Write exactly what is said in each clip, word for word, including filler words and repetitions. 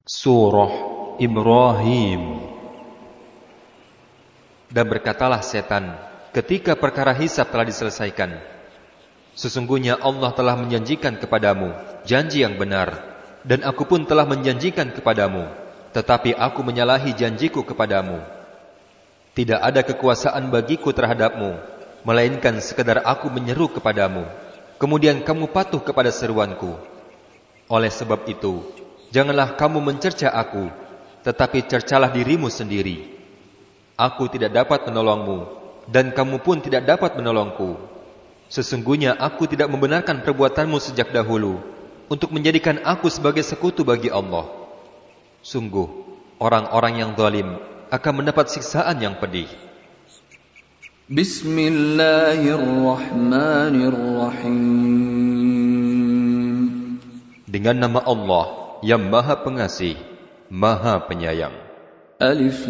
Surah Ibrahim. Dan berkatalah setan ketika perkara hisab telah diselesaikan, sesungguhnya Allah telah menjanjikan kepadamu janji yang benar, dan aku pun telah menjanjikan kepadamu, tetapi aku menyalahi janjiku kepadamu. Tidak ada kekuasaan bagiku terhadapmu, melainkan sekadar aku menyeru kepadamu, kemudian kamu patuh kepada seruanku. Oleh sebab itu, janganlah kamu mencerca aku, tetapi cercalah dirimu sendiri. Aku tidak dapat menolongmu, dan kamu pun tidak dapat menolongku. Sesungguhnya aku tidak membenarkan perbuatanmu sejak dahulu, untuk menjadikan aku sebagai sekutu bagi Allah. Sungguh, orang-orang yang zalim akan mendapat siksaan yang pedih. Bismillahirrahmanirrahim. Dengan nama Allah yang Maha Pengasih, Maha Penyayang. Alif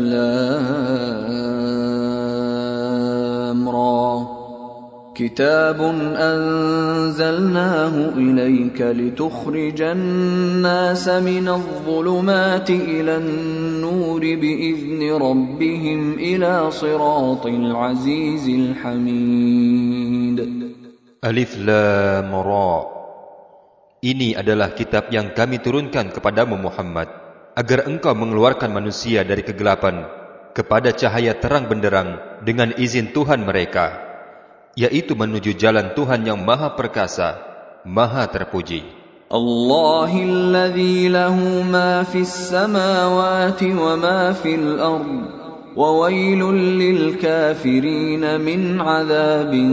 Lam Ra. Kitabun anzalnahu ilayka litukhrijan nasa minadh dhulumati ilan nuri biizni rabbihim ila siratil azizil hamid. Alif Lam Ra. Ini adalah kitab yang kami turunkan kepadamu Muhammad, agar engkau mengeluarkan manusia dari kegelapan kepada cahaya terang benderang dengan izin Tuhan mereka, yaitu menuju jalan Tuhan yang Maha Perkasa, Maha Terpuji. Allahilladzi lahu ma fis samawati wa ma fil ard, wa wailul lil kafirin min adzabin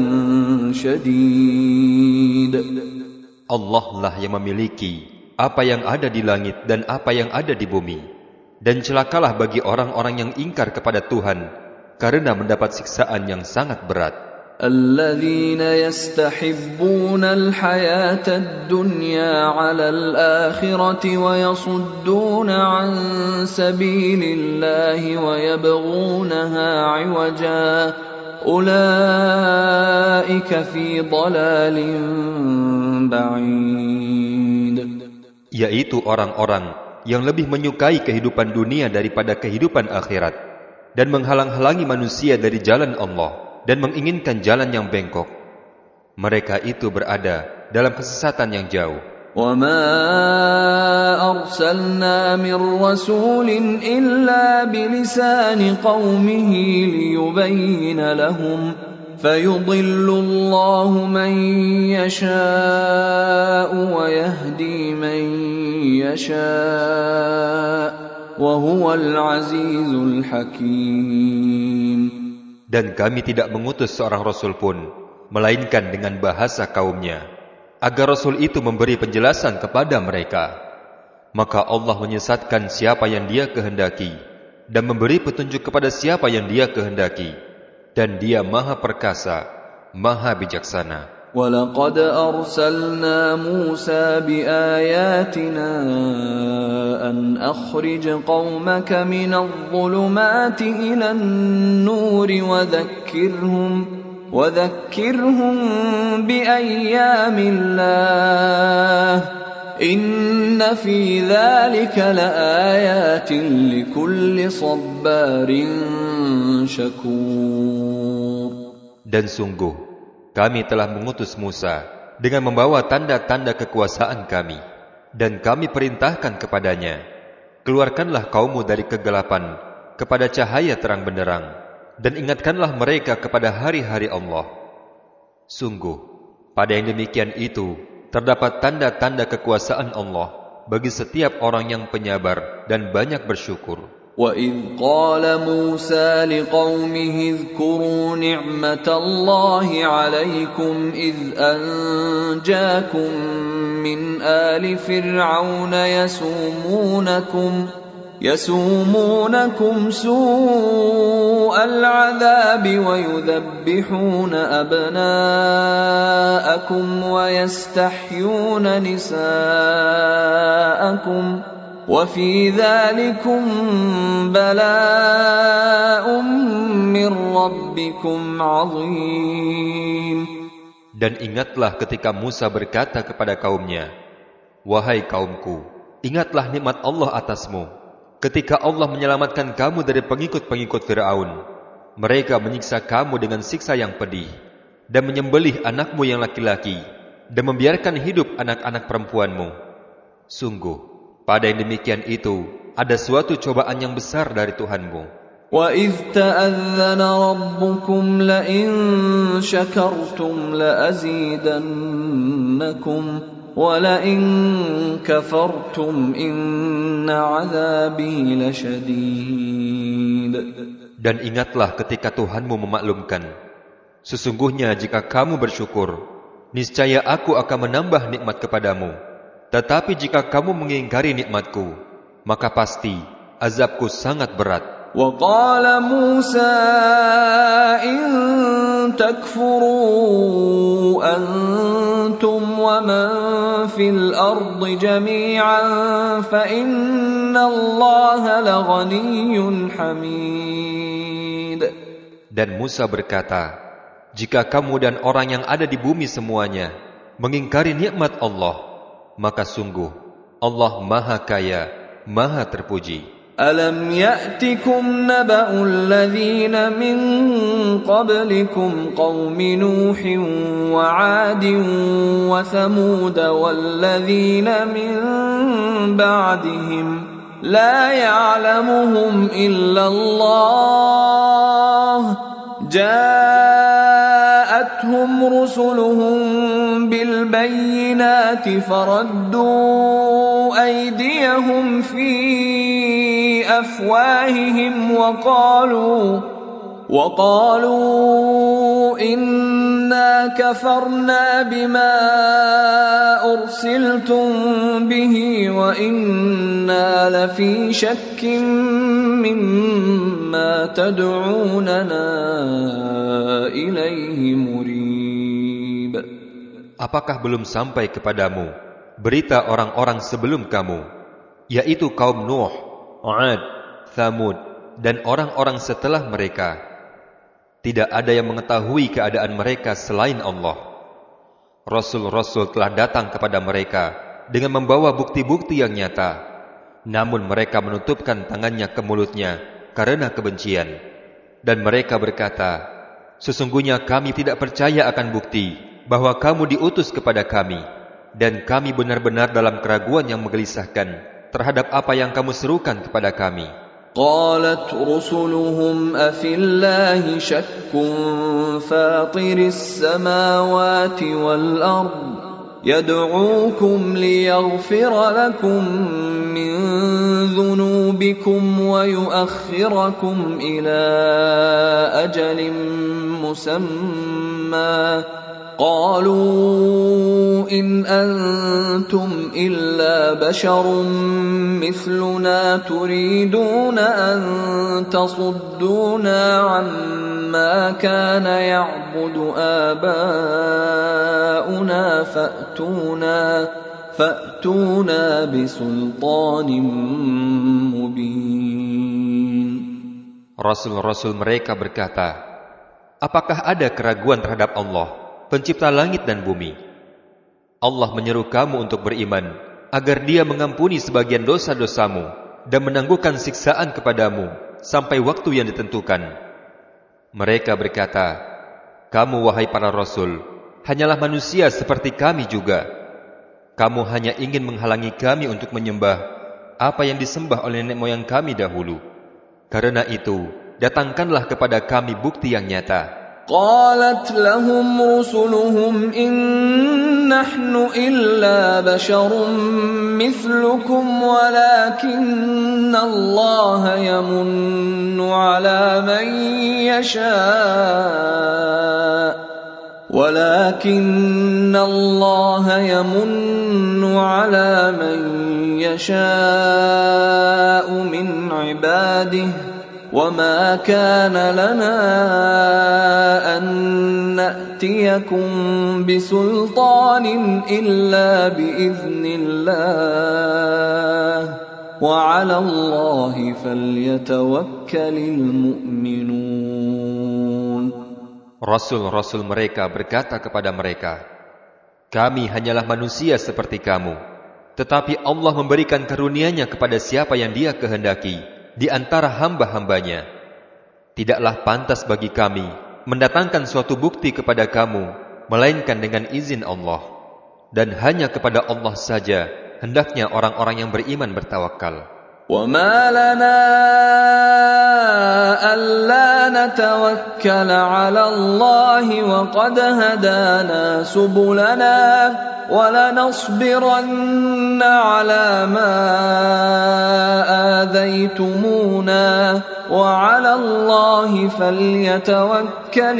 syadid. Allah lah yang memiliki apa yang ada di langit dan apa yang ada di bumi, dan celakalah bagi orang-orang yang ingkar kepada Tuhan karena mendapat siksaan yang sangat berat. Alladzina yastahibbuna al-hayata ad-dunya 'ala al-akhirati wa yasudduna 'an sabilillahi wa yabghunaha 'iwaja. Ulaika fi dhalalin ba'id. Yaitu orang-orang yang lebih menyukai kehidupan dunia daripada kehidupan akhirat, dan menghalang-halangi manusia dari jalan Allah, dan menginginkan jalan yang bengkok. Mereka itu berada dalam kesesatan yang jauh. وَمَا أَرْسَلْنَا مِنْ رَسُولٍ إِلَّا بِلِسَانِ قَوْمِهِ لِيُبَيِّنَ لَهُمْ فَيُضِلُّ اللَّهُ مَن يَشَاءُ وَيَهْدِي مَن يَشَاءُ وَهُوَ الْعَزِيزُ الْحَكِيمُ. Dan kami tidak mengutus seorang Rasul pun, melainkan dengan bahasa kaumnya, agar Rasul itu memberi penjelasan kepada mereka. Maka Allah menyesatkan siapa yang Dia kehendaki, dan memberi petunjuk kepada siapa yang Dia kehendaki. Dan Dia Maha Perkasa, Maha Bijaksana. وَلَقَدْ أَرْسَلْنَا مُوسَى بِآيَاتِنَا أَنْ أَخْرِجْ قَوْمَكَ مِنَ الظُّلُمَاتِ إِلَى النُّورِ وَذَكِّرْهُمْ وَذَكِّرْهُمْ بِأَيَّامِ اللَّهِ إِنَّ فِي ذَلِكَ لَآيَاتٍ لِكُلِّ صَبَّارٍ شَكُورٍ. Dan sungguh, kami telah mengutus Musa dengan membawa tanda-tanda kekuasaan kami, dan kami perintahkan kepadanya, keluarkanlah kaummu dari kegelapan kepada cahaya terang benderang, dan ingatkanlah mereka kepada hari-hari Allah. Sungguh, pada yang demikian itu terdapat tanda-tanda kekuasaan Allah bagi setiap orang yang penyabar dan banyak bersyukur. وَإِذْ قَالَ مُوسَى لِقَوْمِهِ اذْكُرُوا نِعْمَةَ اللَّهِ عَلَيْكُمْ إِذْ أَنْجَاكُمْ مِنْ آلِ فِرْعَوْنَ يَسُومُونَكُمْ يَسُومُونَكُمْ سُوءَ الْعَذَابِ وَيُذَبِّحُونَ أَبْنَاءَكُمْ وَيَسْتَحْيُونَ نِسَاءَكُمْ وَفِي ذَلِكُمْ بَلَاءٌ مِّن رَّبِّكُمْ عَظِيمٌ. Dan ingatlah ketika Musa berkata kepada kaumnya, "Wahai kaumku, Ingatlah nikmat Allah atasmu. Ketika Allah menyelamatkan kamu dari pengikut-pengikut Fir'aun, mereka menyiksa kamu dengan siksa yang pedih, dan menyembelih anakmu yang laki-laki, dan membiarkan hidup anak-anak perempuanmu. Sungguh, pada yang demikian itu, ada suatu cobaan yang besar dari Tuhanmu. وَإِذْ تَأَذَّنَ رَبُّكُمْ لَئِن شَكَرْتُمْ لَأَزِيدَنَّكُمْ وَلَئِن كَفَرْتُمْ إِنَّ عَذَابِي لَشَدِيدٌ. Dan ingatlah ketika Tuhanmu memaklumkan, sesungguhnya jika kamu bersyukur, niscaya aku akan menambah nikmat kepadamu. Tetapi jika kamu mengingkari nikmatku, maka pasti azabku sangat berat. وَقَالَ مُوسَى إِن تَكْفُرُوا أَنْتُمْ وَمَنْ فِي الْأَرْضِ جَمِيعًا فَإِنَّ اللَّهَ لَغَنِيٌّ حَمِيدٌ. Dan Musa berkata, jika kamu dan orang yang ada di bumi semuanya mengingkari nikmat Allah, maka sungguh Allah Maha Kaya, Maha Terpuji. أَلَمْ يَأْتِكُمْ نَبَأُ الَّذِينَ مِنْ قَبْلِكُمْ قَوْمِ نُوحٍ وَعَادٍ وَثَمُودَ وَالَّذِينَ مِنْ بَعْدِهِمْ لَا يَعْلَمُهُمْ إِلَّا اللَّهُ جَاءَتْهُمْ رُسُلُهُم بِالْبَيِّنَاتِ فَرَدُّوا أَيْدِيَهُمْ فِي أَفْوَاهِهِمْ وَقَالُوا وَقَالُوا إِنَّا كَفَرْنَا بِمَا أُرْسِلْتُمْ بِهِ وَإِنَّا لَفِي شَكٍّ مِّمَّا تَدْعُونَنَا إِلَيْهِ مُرِيبٍ. Apakah belum sampai kepadamu berita orang-orang sebelum kamu, yaitu kaum Nuh, 'Ad, Thamud, dan orang-orang setelah mereka? Tidak ada yang mengetahui keadaan mereka selain Allah. Rasul-rasul telah datang kepada mereka dengan membawa bukti-bukti yang nyata, namun mereka menutupkan tangannya ke mulutnya karena kebencian. Dan mereka berkata, sesungguhnya kami tidak percaya akan bukti bahwa kamu diutus kepada kami, dan kami benar-benar dalam keraguan yang menggelisahkan terhadap apa yang kamu serukan kepada kami. قالت رسلهم أفي الله شك فاطر السماوات والأرض يدعوكم ليغفر لكم من ذنوبكم ويؤخركم إلى أجل مسمى قالوا إن أنتم إلا بشر مثلنا تريدون أن تصدونا عما كان يعبد آباؤنا فأتونا فأتونا بسلطان مبين. Rasul-rasul mereka berkata, apakah ada keraguan terhadap Allah, pencipta langit dan bumi? Allah menyeru kamu untuk beriman, agar Dia mengampuni sebagian dosa-dosamu dan menangguhkan siksaan kepadamu sampai waktu yang ditentukan. Mereka berkata, kamu wahai para rasul, hanyalah manusia seperti kami juga. Kamu hanya ingin menghalangi kami untuk menyembah apa yang disembah oleh nenek moyang kami dahulu. Karena itu, datangkanlah kepada kami bukti yang nyata. قالت لهم رسلهم إن نحن إلا بشر مثلكم ولكن الله يمن على من يشاء ولكن الله يمن على من يشاء من عباده وما كان لنا أن نأتيكم بسلطان إلا بإذن الله وعلى الله فليتوكل المؤمنون. Rasul-rasul mereka berkata kepada mereka, kami hanyalah manusia seperti kamu. Tetapi Allah memberikan karunia-Nya kepada siapa yang Dia kehendaki di antara hamba-hambanya. Tidaklah pantas bagi kami mendatangkan suatu bukti kepada kamu, melainkan dengan izin Allah. Dan hanya kepada Allah saja hendaknya orang-orang yang beriman bertawakal. وَمَا لَنَا أَلَّا نَتَوَكَّلَ عَلَى اللَّهِ وَقَدْ هَدَانَا سُبُلَنَا وَلَنَصْبِرَنَّ عَلَى مَا آذَيْتُمُونَا وَعَلَى اللَّهِ فَلْيَتَوَكَّلِ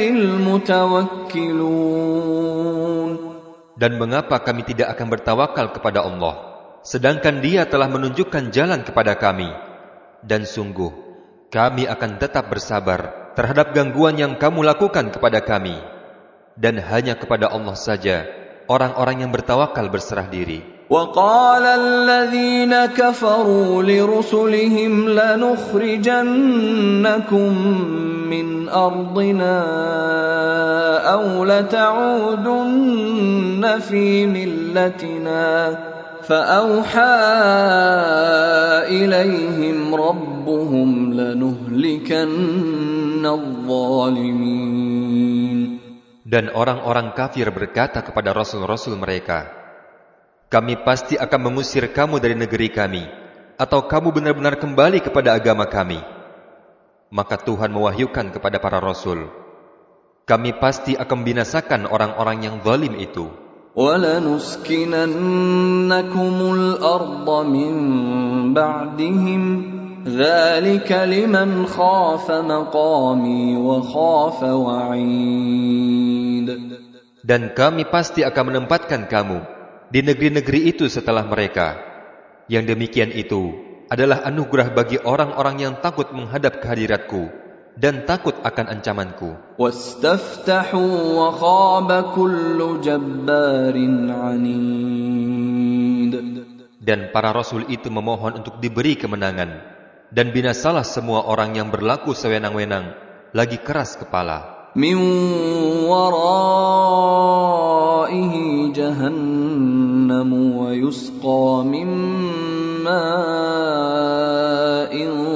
الْمُتَوَكِّلُونَ. Dan mengapa kami tidak akan bertawakal kepada Allah, sedangkan Dia telah menunjukkan jalan kepada kami? Dan sungguh, kami akan tetap bersabar terhadap gangguan yang kamu lakukan kepada kami. Dan hanya kepada Allah saja orang-orang yang bertawakal berserah diri. وَقَالَ الَّذِينَ كَفَرُوا لِرُسُلِهِمْ لَنُخْرِجَنَّكُمْ مِنْ أَرْضِنَا أَوْ لَتَعُودُنَّ فِي مِلَّتِنَا فَأَوْحَى إِلَيْهِمْ رَبُّهُمْ لَنُهْلِكَنَّ الظَّالِمِينَ. Dan orang-orang kafir berkata kepada rasul-rasul mereka, kami pasti akan mengusir kamu dari negeri kami, atau kamu benar-benar kembali kepada agama kami. Maka Tuhan mewahyukan kepada para rasul, kami pasti akan membinasakan orang-orang yang zalim itu. وَلَنُسْكِنَنَّكُمُ الْأَرْضَ مِنْ بَعْدِهِمْ ذَلِكَ لِمَنْ خَافَ مَقَامِي وَخَافَ وَعِيدِ. Dan kami pasti akan menempatkan kamu di negeri-negeri itu setelah mereka. Yang demikian itu adalah anugerah bagi orang-orang yang takut menghadap kehadiratku dan takut akan ancamanku. وَاسْتَفْتَحُوا وَخَابَ كُلُّ جَبَّارٍ عَنِيدٍ. Dan para rasul itu memohon untuk diberi kemenangan, dan binasalah semua orang yang berlaku sewenang-wenang, lagi keras kepala. مِنْ وَرَائِهِ جَهَنَّمُ وَيُسْقَى مِنْ مَاءٍ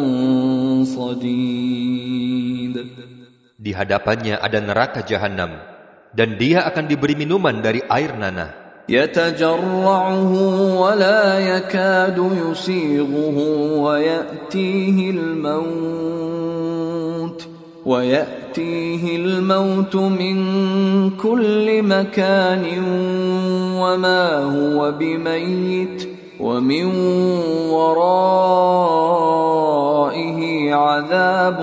صَدِيدٍ. Di hadapannya ada neraka jahanam, dan dia akan diberi minuman dari air nanah. يَتَجَرَّعُهُ وَلَا يَكَادُ يُسِيغُهُ وَيَأْتِيهِ الْمَوْتُ وَيَأْتِيهِ الْمَوْتُ مِنْ كُلِّ مَكَانٍ وَمَا هُوَ بِمَيِّتٍ وَمِنْ وَرَائِهِ عَذَابٌ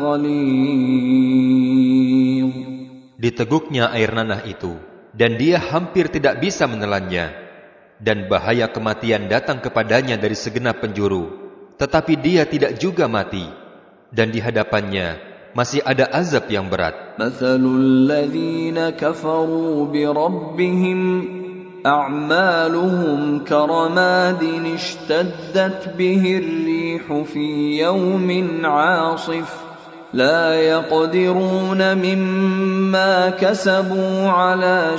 غَلِيظٌ. Diteguknya air nanah itu, dan dia hampir tidak bisa menelannya, dan bahaya kematian datang kepadanya dari segenap penjuru, tetapi dia tidak juga mati, dan di hadapannya masih ada azab yang berat. Mathalul ladzina kafaru bi rabbihim a'maluhum karamadin ishtaddat bihi ar-rihu fi yawmin 'asif la yaqdiruna mimma kasabu 'ala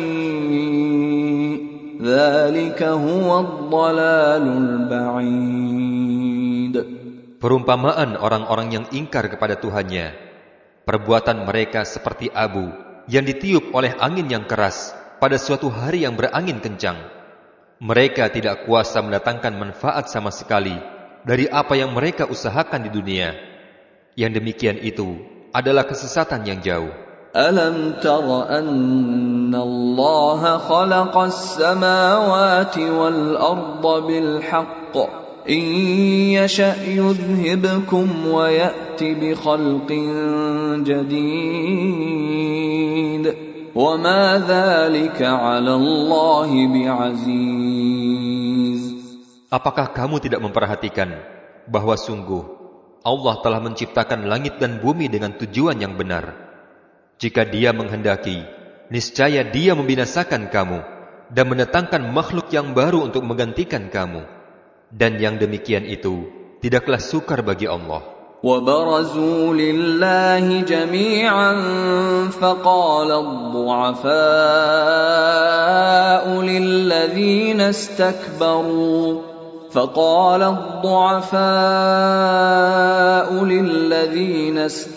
shay' dzalika huwa ad-dhalalul ba'id. Perumpamaan orang-orang yang ingkar kepada Tuhannya, perbuatan mereka seperti abu yang ditiup oleh angin yang keras pada suatu hari yang berangin kencang. Mereka tidak kuasa mendatangkan manfaat sama sekali dari apa yang mereka usahakan di dunia. Yang demikian itu adalah kesesatan yang jauh. Alam tara anna Allah khalaqas samawati wal arda bil haqq in yasha' yudhhibkum wa ya'ti bi khalqin jadid wa ma dhalika 'ala Allah bi'aziz. Apakah kamu tidak memperhatikan bahwa sungguh Allah telah menciptakan langit dan bumi dengan tujuan yang benar? Jika Dia menghendaki, niscaya Dia membinasakan kamu dan mendatangkan makhluk yang baru untuk menggantikan kamu. Dan yang demikian itu tidaklah sukar bagi Allah. وبرزوا لله جميعا فقال الضعفاء للذين استكبروا فقال الضعفاء للذين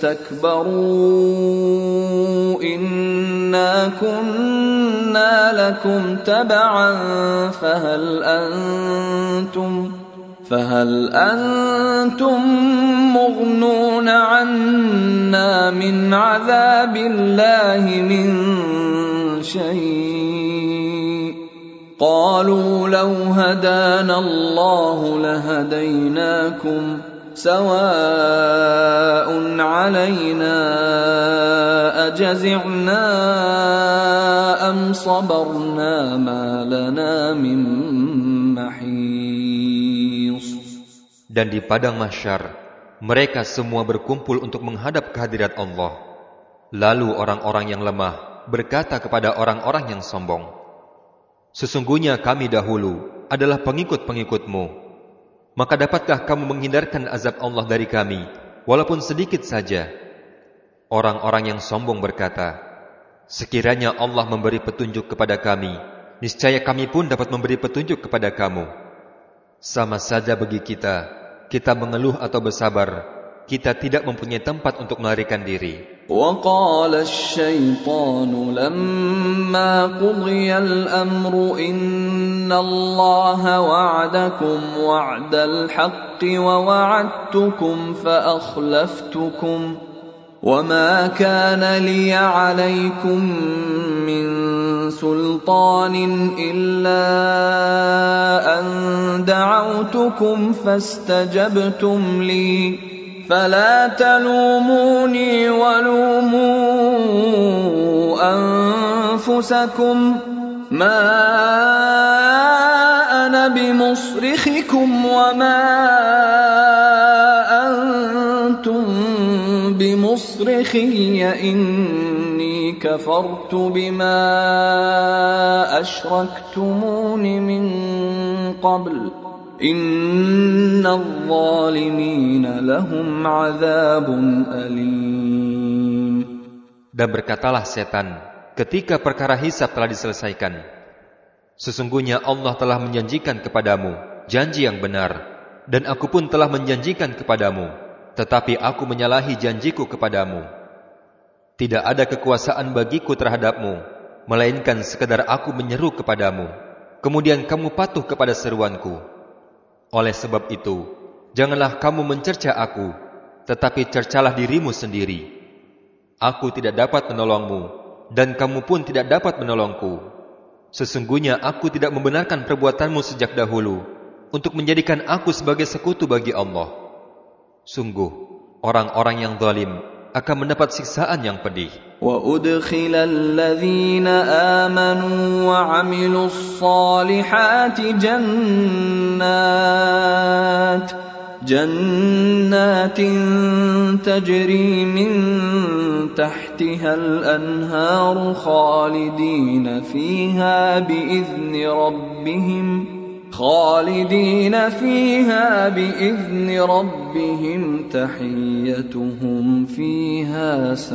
استكبروا إنا كنا لكم تبعا فهل أنتم فهل أنتم مغنون عنا من عذاب الله من شيء قالوا لو هدانا الله لهديناكم سواء علينا أجزعنا أم صبرنا ما لنا من محيص. Dan di padang mahsyar mereka semua berkumpul untuk menghadap kehadirat Allah. Lalu orang-orang yang lemah berkata kepada orang-orang yang sombong, sesungguhnya kami dahulu adalah pengikut-pengikutmu. Maka dapatkah kamu menghindarkan azab Allah dari kami, walaupun sedikit saja? Orang-orang yang sombong berkata, sekiranya Allah memberi petunjuk kepada kami, niscaya kami pun dapat memberi petunjuk kepada kamu. Sama saja bagi kita, kita mengeluh atau bersabar, kita tidak mempunyai tempat untuk melarikan diri. وقال الشيطان لما قضي الأمر إن الله وعدكم وعد الحق ووعدتكم فأخلفتكم وما كان لي عليكم من سلطان إلا أن دعوتكم فاستجبتم لي فلا تلوموني ولوموا أنفسكم ما أنا بمصرخكم وما أنتم بمصرخي إني كفرت بما أشركتمون من قبل إن الظالمين لهم عذاب أليم. Dan berkatalah setan ketika perkara hisab telah diselesaikan, sesungguhnya Allah telah menjanjikan kepadamu janji yang benar, dan aku pun telah menjanjikan kepadamu, tetapi aku menyalahi janjiku kepadamu. Tidak ada kekuasaan bagiku terhadapmu, melainkan sekadar aku menyeru kepadamu, kemudian kamu patuh kepada seruanku. Oleh sebab itu, janganlah kamu mencerca aku, tetapi cercalah dirimu sendiri. Aku tidak dapat menolongmu, dan kamu pun tidak dapat menolongku. Sesungguhnya aku tidak membenarkan perbuatanmu sejak dahulu, untuk menjadikan aku sebagai sekutu bagi Allah. Sungguh, orang-orang yang zalim akan mendapat siksaan yang pedih. وَأُدْخِلَ الَّذِينَ آمَنُوا وَعَمِلُوا الصَّالِحَاتِ جَنَّاتٍ جَنَّاتٍ تَجْرِي مِنْ تَحْتِهَا الْأَنْهَارُ خَالِدِينَ فِيهَا بِإِذْنِ رَبِّهِمْ خالدين فيها بإذن ربهم تحيتهم فيها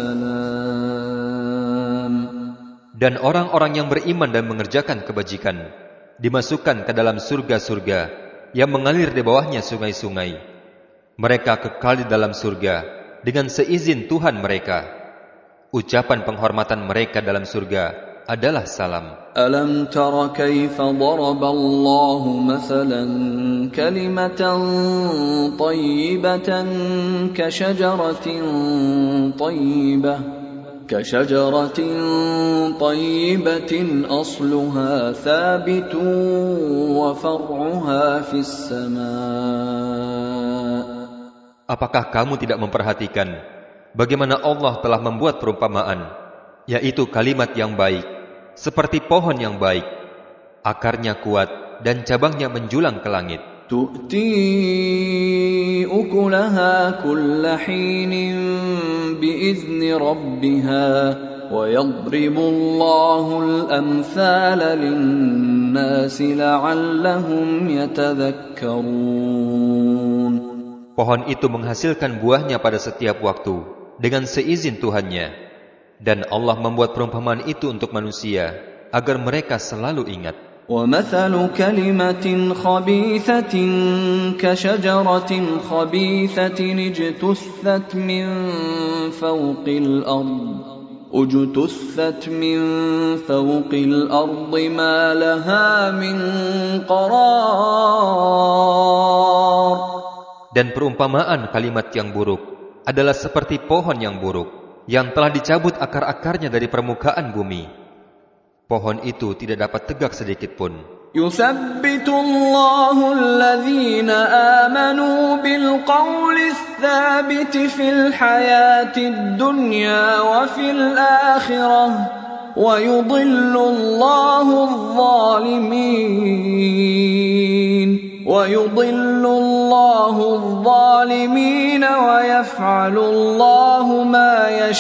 سلام. Dan orang-orang yang beriman dan mengerjakan kebajikan dimasukkan ke dalam surga-surga yang mengalir di bawahnya sungai-sungai. Mereka kekal di dalam surga dengan seizin Tuhan mereka. Ucapan penghormatan mereka dalam surga adalah salam. Alam tara kaifa daraba Allah mathalan kalimatan tayyibatan ka syajaratin tayyibah ka syajaratin tayyibatin asluha thabitun wa far'uha fis samaa. Apakah kamu tidak memperhatikan bagaimana Allah telah membuat perumpamaan, yaitu kalimat yang baik, seperti pohon yang baik, akarnya kuat dan cabangnya menjulang ke langit. Tu'ti ukulaha kulla hinin bi'izni rabbiha wa yadribu Allahu al-amthala lin-nasi la'allahum yatadhakkarun. Pohon itu menghasilkan buahnya pada setiap waktu dengan seizin Tuhannya. Dan Allah membuat perumpamaan itu untuk manusia agar mereka selalu ingat. وَمَثَلُ كَلِمَةٍ خَبِيثَةٍ كَشَجَرَةٍ خَبِيثَةٍ اجْتُثَّتْ مِنْ فَوْقِ الْأَرْضِ اجْتُثَّتْ مِنْ فَوْقِ الْأَرْضِ مَا لَهَا مِنْ قَرَارٍ. Dan perumpamaan kalimat yang buruk adalah seperti pohon yang buruk yang telah dicabut akar-akarnya dari permukaan bumi. Pohon itu tidak dapat tegak sedikit pun. يُثَبِّتُ اللَّهُ الَّذِينَ آمَنُوا بِالْقَوْلِ الثَّابِتِ فِي الْحَيَاةِ الدُّنْيَا وَفِي الْآخِرَةِ وَيُضِلُّ اللَّهُ الظَّالِمِينَ وَيُضِلُّ اللَّهُ الظَّالِمِينَ وَيَفْعَلُ اللَّهُ مَا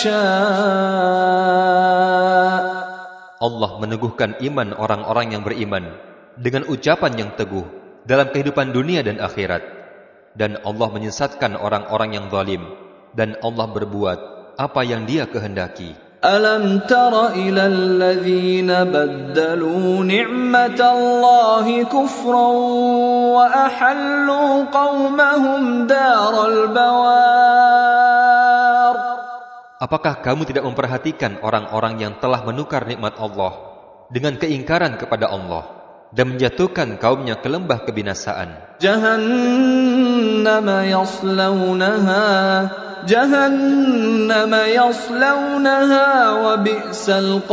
يَشَاءُ. Allah meneguhkan iman orang-orang yang beriman dengan ucapan yang teguh dalam kehidupan dunia dan akhirat. Dan Allah menyesatkan orang-orang yang zalim. Dan Allah berbuat apa yang Dia kehendaki. أَلَمْ تَرَ إِلَى الَّذِينَ بَدَّلُوا نِعْمَةَ اللَّهِ كُفْرًا وَأَحَلُّوا قَوْمَهُمْ دَارَ الْبَوَارِ. Apakah kamu tidak memperhatikan orang-orang yang telah menukar nikmat Allah dengan keingkaran kepada Allah dan menjatuhkan kaumnya ke lembah kebinasaan? جَهَنَّمَ يَصْلَوْنَهَا جَهَنَّمَ يَصْلَوْنَهَا وَبِئْسَ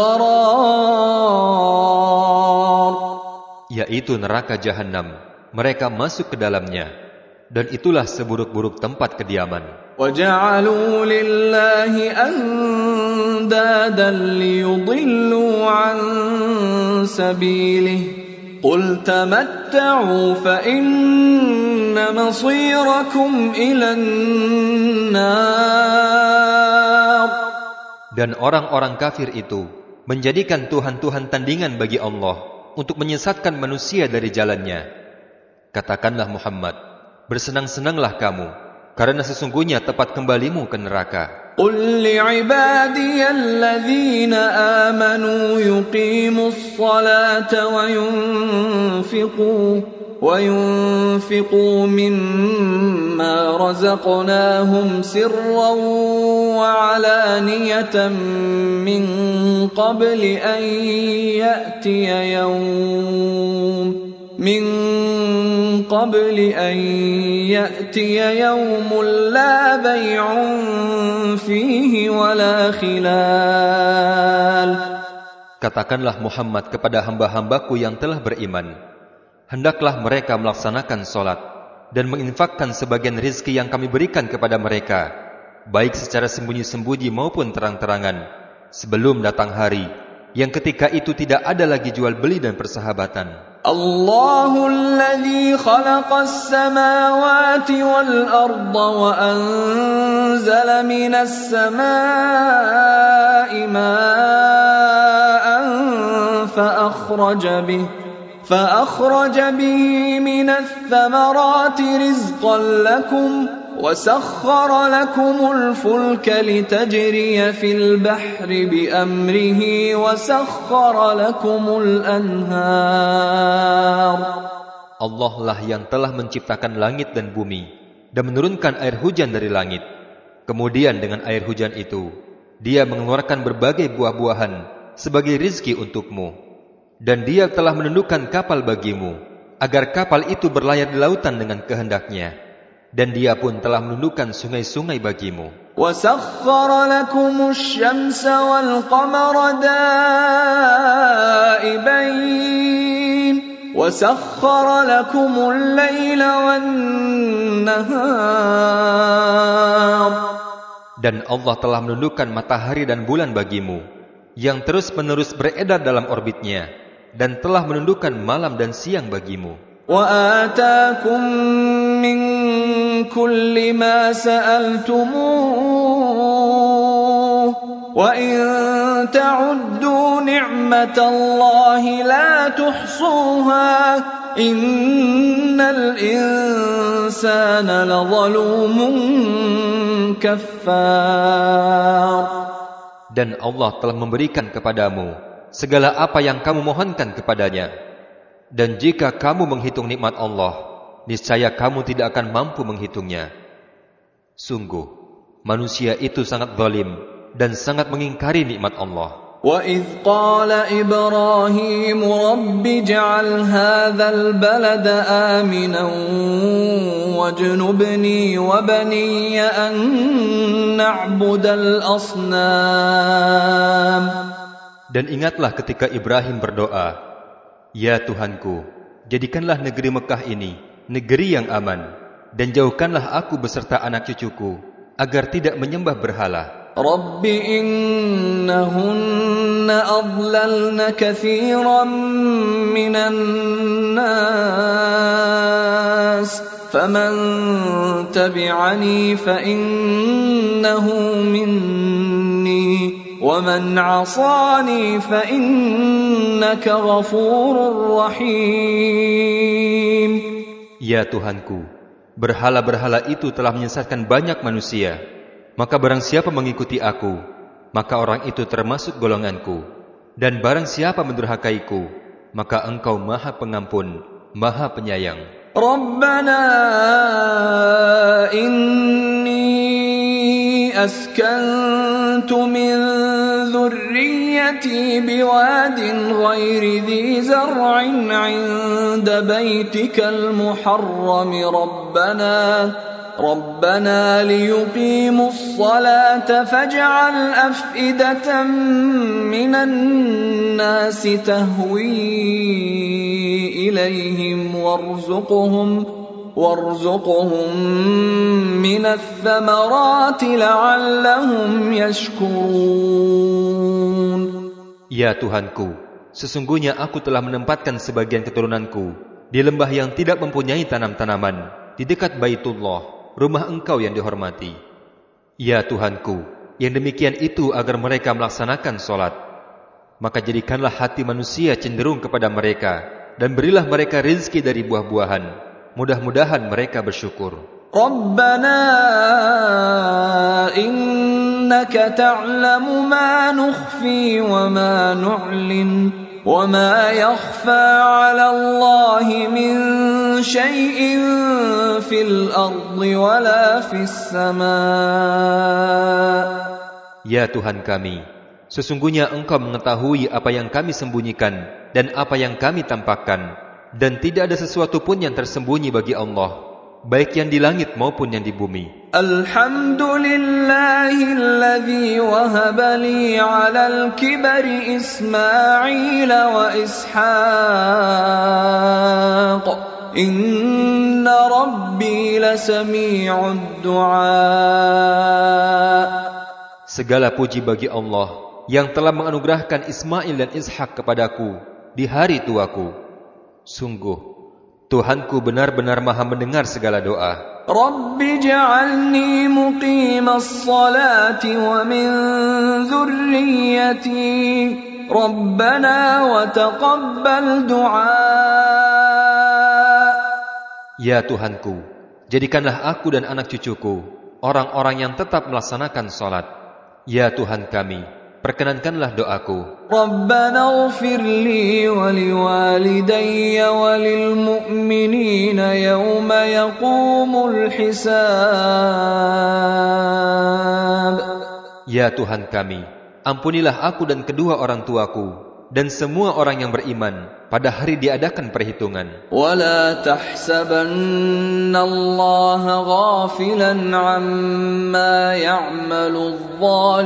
الْقَرَارُ. Yaitu neraka Jahannam. Mereka masuk ke dalamnya, dan itulah seburuk-buruk tempat kediaman. وَجَعَلُوا لِلَّهِ أَنْدَادًا لِيُضِلُّوا عَنْ سَبِيلِهِ قُلْ تَمَتَّعُوا فَإِنَّ مَصِيرَكُمْ إِلَى النَّارِ. Dan orang-orang kafir itu menjadikan Tuhan-Tuhan tandingan bagi Allah untuk menyesatkan manusia dari jalannya. Katakanlah Muhammad, bersenang-senanglah kamu, karena sesungguhnya tempat kembalimu ke neraka. قُلْ لِعِبَادِيَ الَّذِينَ آمَنُوا يُقِيمُوا الصَّلَاةَ وَيُنْفِقُوا وَيُنْفِقُوا مِمَّا رَزَقْنَاهُمْ سِرًّا وَعَلَانِيَةً مِنْ قَبْلِ أَنْ يَأْتِيَ يَوْمٌ مِنْ قَبْلِ أَنْ يَأْتِيَ يَوْمٌ لَا بَيْعٌ فِيهِ وَلَا خِلَالٌ. Katakanlah Muhammad kepada hamba-hambaku yang telah beriman, hendaklah mereka melaksanakan solat dan menginfakkan sebagian rizki yang kami berikan kepada mereka, baik secara sembunyi-sembunyi maupun terang-terangan, sebelum datang hari yang ketika itu tidak ada lagi jual beli dan persahabatan. Allahu alladhi khalaqas samawati wal arda wa anzala minas samaa'i ma'an fa akhraja bihi فأخرج به من الثمرات رزقا لكم وسخر لكم الفلك لتجري في البحر بأمره وسخر لكم الأنهار. Allah lah yang telah menciptakan langit dan bumi dan menurunkan air hujan dari langit. Kemudian dengan air hujan itu Dia mengeluarkan berbagai buah-buahan sebagai rizki untukmu. Dan Dia telah menundukkan kapal bagimu, agar kapal itu berlayar di lautan dengan kehendaknya. Dan Dia pun telah menundukkan sungai-sungai bagimu. وَسَخَّرَ لَكُمُ الشَّمْسَ وَالْقَمَرَ دَائِبَيْنِ وَسَخَّرَ لَكُمُ اللَّيْلَ وَالنَّهَارَ. Dan Allah telah menundukkan matahari dan bulan bagimu, yang terus-menerus beredar dalam orbitnya, dan telah menundukkan malam dan siang bagimu. وَآتَاكُمْ مِنْ كُلِّ مَا سَأَلْتُمُوهُ وَإِنْ تَعُدُّوا نِعْمَةَ اللَّهِ لَا تُحْصُوهَا إِنَّ الْإِنْسَانَ الْإِنسَانَ لَظَلُومٌ كَفَّارٌ. Dan Allah telah memberikan kepadamu segala apa yang kamu mohonkan kepadanya. Dan jika kamu menghitung nikmat Allah, niscaya kamu tidak akan mampu menghitungnya. Sungguh, manusia itu sangat zalim dan sangat mengingkari nikmat Allah. وَإِذْ قَالَ إِبْرَاهِيمُ رَبِّ اجْعَلْ هَذَا الْبَلَدَ آمِنًا وَاجْنُبْنِي وَبَنِيَّ أَن نَّعْبُدَ الْأَصْنَامَ. Dan ingatlah ketika Ibrahim berdoa, "Ya Tuhanku, jadikanlah negeri Mekah ini negeri yang aman, dan jauhkanlah aku beserta anak cucuku agar tidak menyembah berhala." رَبِّ إِنَّهُنَّ أَضْلَلْنَ كَثِيرًا مِنَ النَّاسِ فَمَن تَبِعَنِي فَإِنَّهُ مِنِّي وَمَنْ عَصَانِي فَإِنَّكَ غَفُورٌ رَّحِيمٌ. Ya Tuhanku, berhala-berhala itu telah menyesatkan banyak manusia. Maka barang siapa mengikuti aku, maka orang itu termasuk golonganku. Dan barang siapa mendurhakaiku, maka engkau Maha Pengampun, Maha Penyayang. Rabbana inni askantu min dhurriyyati biwadin ghairi dhi zar'in 'inda baytikal muharram rabbana ربنا ليقيموا الصلاة فاجعل أفئدة من الناس تهوي إليهم وارزقهم وارزقهم من الثمرات لعلهم يشكرون. Ya Tuhanku, sesungguhnya aku telah menempatkan sebagian keturunanku di lembah yang tidak mempunyai tanam-tanaman di dekat Baitullah, rumah engkau yang dihormati. Ya Tuhanku, yang demikian itu agar mereka melaksanakan sholat. Maka jadikanlah hati manusia cenderung kepada mereka, dan berilah mereka rizki dari buah-buahan. Mudah-mudahan mereka bersyukur. Rabbana innaka ta'lamu ma nukhfi wa ma nu'lin وَمَا يَخْفَى عَلَى اللَّهِ مِنْ شَيْءٍ فِي الْأَرْضِ وَلَا فِي السَّمَاءِ. Ya Tuhan kami, sesungguhnya Engkau mengetahui apa yang kami sembunyikan dan apa yang kami tampakkan, dan tidak ada sesuatu pun yang tersembunyi bagi Allah, baik yang di langit maupun yang di bumi. Alhamdulillahilladzi wahaba li 'alal kibari Ismail wa Ishaq. Inna rabbi lasami'ud du'a. Segala puji bagi Allah yang telah menganugerahkan Ismail dan Ishak kepadaku di hari tuaku. Sungguh Tuhanku benar-benar maha mendengar segala doa. Rabbi ja'alni muqimas salati wa min dhurriyyati Rabbana wa taqabbal du'a. Ya Tuhanku, jadikanlah aku dan anak cucuku orang-orang yang tetap melaksanakan salat. Ya Tuhan kami, perkenankanlah doaku. Rabbana ighfir li wa liwalidayya wa lil mu'minina yawma yaqumul hisab. Ya Tuhan kami, ampunilah aku dan kedua orang tuaku dan semua orang yang beriman pada hari diadakan perhitungan. Wala tahsabannallaha ghafilan 'amma ya'maludh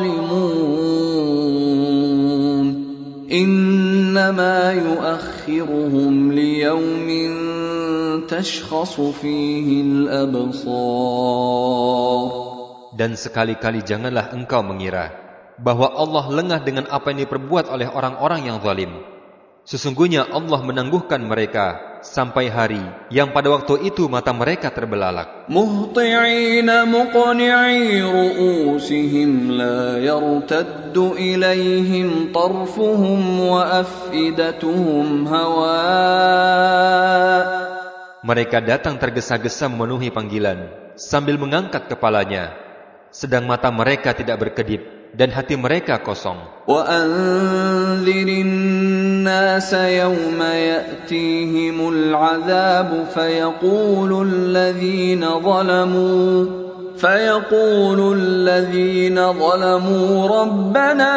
dhalimun. Innama yu'akhiruhum liyawmin tashkhasu fihi al-absar. Dan sekali-kali janganlah engkau mengira bahwa Allah lengah dengan apa yang diperbuat oleh orang-orang yang zalim. Sesungguhnya Allah menangguhkan mereka sampai hari yang pada waktu itu mata mereka terbelalak. Muhti'ina muqni'i ru'usihim la yartaddu ilaihim tarfuhum wa afidatuhum hawa. Mereka datang tergesa-gesa memenuhi panggilan sambil mengangkat kepalanya, sedang mata mereka tidak berkedip dan hati mereka kosong. وَأَنذِرِ النَّاسَ يَوْمَ يَأْتِيهِمُ الْعَذَابُ فَيَقُولُ الَّذِينَ ظَلَمُوا فَيَقُولُ الَّذِينَ ظَلَمُوا رَبَّنَا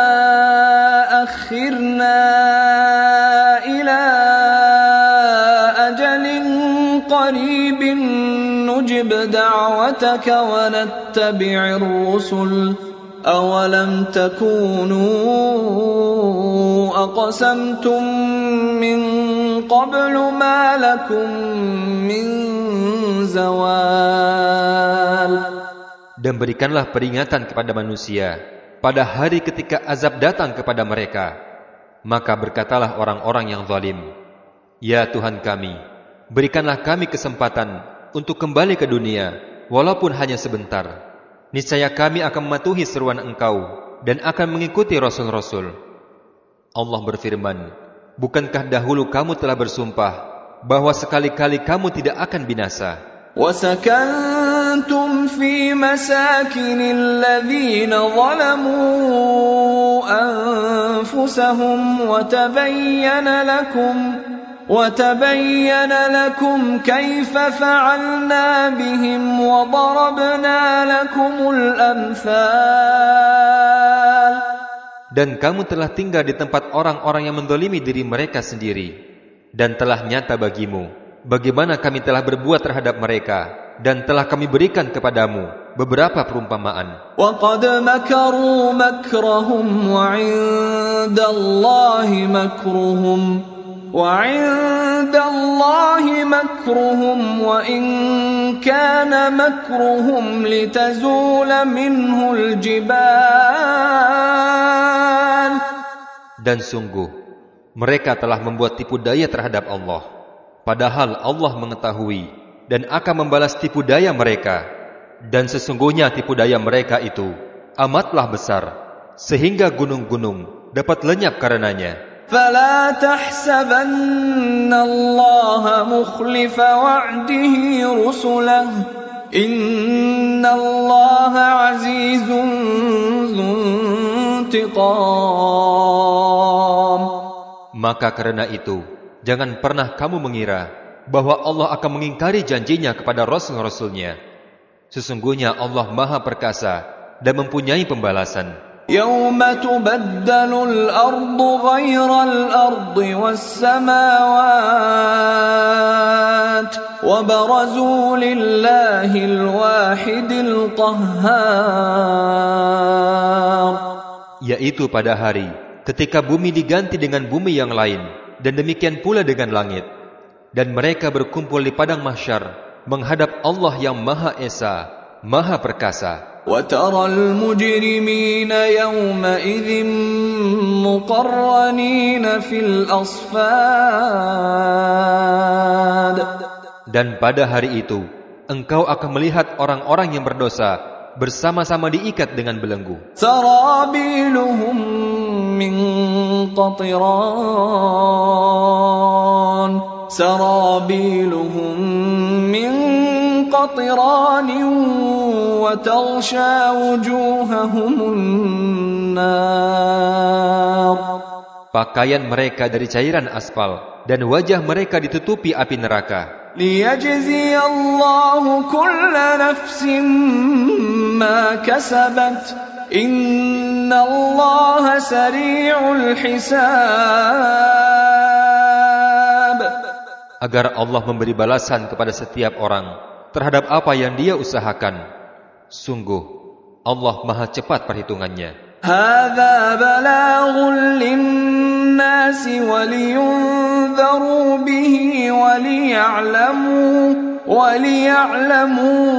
أَخِّرْنَا إِلَى أَجَلٍ قَرِيبٍ نُجِبْ دَعْوَتَكَ وَنَتَّبِعِ الرُّسُلَ أَوَلَمْ تَكُونُوا أَقْسَمْتُم مِّن قَبْلُ مَا لَكُم مِّن زَوَالٍ. Dan berikanlah peringatan kepada manusia pada hari ketika azab datang kepada mereka. Maka berkatalah orang-orang yang zalim, "Ya Tuhan kami, berikanlah kami kesempatan untuk kembali ke dunia, walaupun hanya sebentar. Niscaya kami akan mematuhi seruan Engkau dan akan mengikuti Rasul-Rasul." Allah berfirman, "Bukankah dahulu kamu telah bersumpah bahwa sekali-kali kamu tidak akan binasa? وَسَكَنْتُمْ فِي مَسَاكِنِ الَّذِينَ ظَلَمُوا أَنفُسَهُمْ وَتَبَيَّنَ لَكُمْ وَتَبَيَّنَ لَكُمْ كَيْفَ فَعَلْنَا بِهِمْ وَضَرَبْنَا لَكُمُ الْأَمْثَالَ." Dan kamu telah tinggal di tempat orang-orang yang mendolimi diri mereka sendiri, dan telah nyata bagimu bagaimana kami telah berbuat terhadap mereka, dan telah kami berikan kepadamu beberapa perumpamaan. وَقَدْ مَكَرُوا مَكْرَهُمْ وَعِندَ اللَّهِ مَكْرُهُمْ وَعِندَ اللَّهِ مَكْرُهُمْ وَإِنْ كَانَ مَكْرُهُمْ لِتَزُولَ مِنْهُ الْجِبَالُ. Dan sungguh, mereka telah membuat tipu daya terhadap Allah, padahal Allah mengetahui dan akan membalas tipu daya mereka. Dan sesungguhnya tipu daya mereka itu amatlah besar, sehingga gunung-gunung dapat lenyap karenanya. فَلَا تَحْسَبَنَّ اللَّهَ مُخْلِفَ وَعْدِهِ رُسُلَهُ إِنَّ اللَّهَ عَزِيزٌ ذُو انتِقَامٍ. Maka karena itu, jangan pernah kamu mengira bahwa Allah akan mengingkari janjinya kepada Rasul-Rasulnya. Sesungguhnya Allah Maha Perkasa dan mempunyai pembalasan. يَوْمَ تُبَدَّلُ الْأَرْضُ غَيْرَ الْأَرْضِ وَالسَّمَاوَاتُ وَبَرَزُوا لِلَّهِ الْوَاحِدِ الْقَهَّارِ. Yaitu pada hari ketika bumi diganti dengan bumi yang lain, dan demikian pula dengan langit, dan mereka berkumpul di padang mahsyar menghadap Allah yang Maha Esa, Maha Perkasa. وَتَرَى الْمُجْرِمِينَ يَوْمَئِذٍ مُقَرَّنِينَ فِي الْأَصْفَادِ. Dan pada hari itu, engkau akan melihat orang-orang yang berdosa bersama-sama diikat dengan belenggu. سَرَابِيلُهُم مِّن قَطِرَانٍ سَرَابِيلُهُم مِّن قَطِرَانٍ وَتَغْشَى وُجُوهَهُمُ النَّارُ. Pakaian mereka dari cairan aspal, dan wajah mereka ditutupi api neraka. لِيَجْزِيَ اللَّهُ كُلَّ نَفْسٍ مَا كَسَبَتْ إِنَّ اللَّهَ سَرِيعُ الْحِسَابِ. Agar Allah memberi balasan kepada setiap orang terhadap apa yang dia usahakan. Sungguh, Allah Maha cepat perhitungannya. هَذَا بَلَاغٌ لِلنَّاسِ وَلِيُنذَرُوا بِهِ وَلِيَعْلَمُوا وَلِيَعْلَمُوا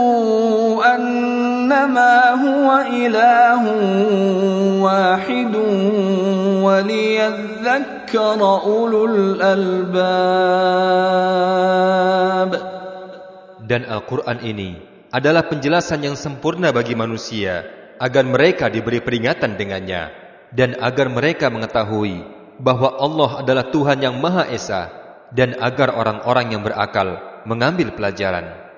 أَنَّمَا هُوَ إِلَٰهٌ وَاحِدٌ وَلِيَذَّكَّرَ أُولُو الْأَلْبَابِ. Dan Al-Quran ini adalah penjelasan yang sempurna bagi manusia, agar mereka diberi peringatan dengannya, dan agar mereka mengetahui bahwa Allah adalah Tuhan yang Maha Esa, dan agar orang-orang yang berakal mengambil pelajaran.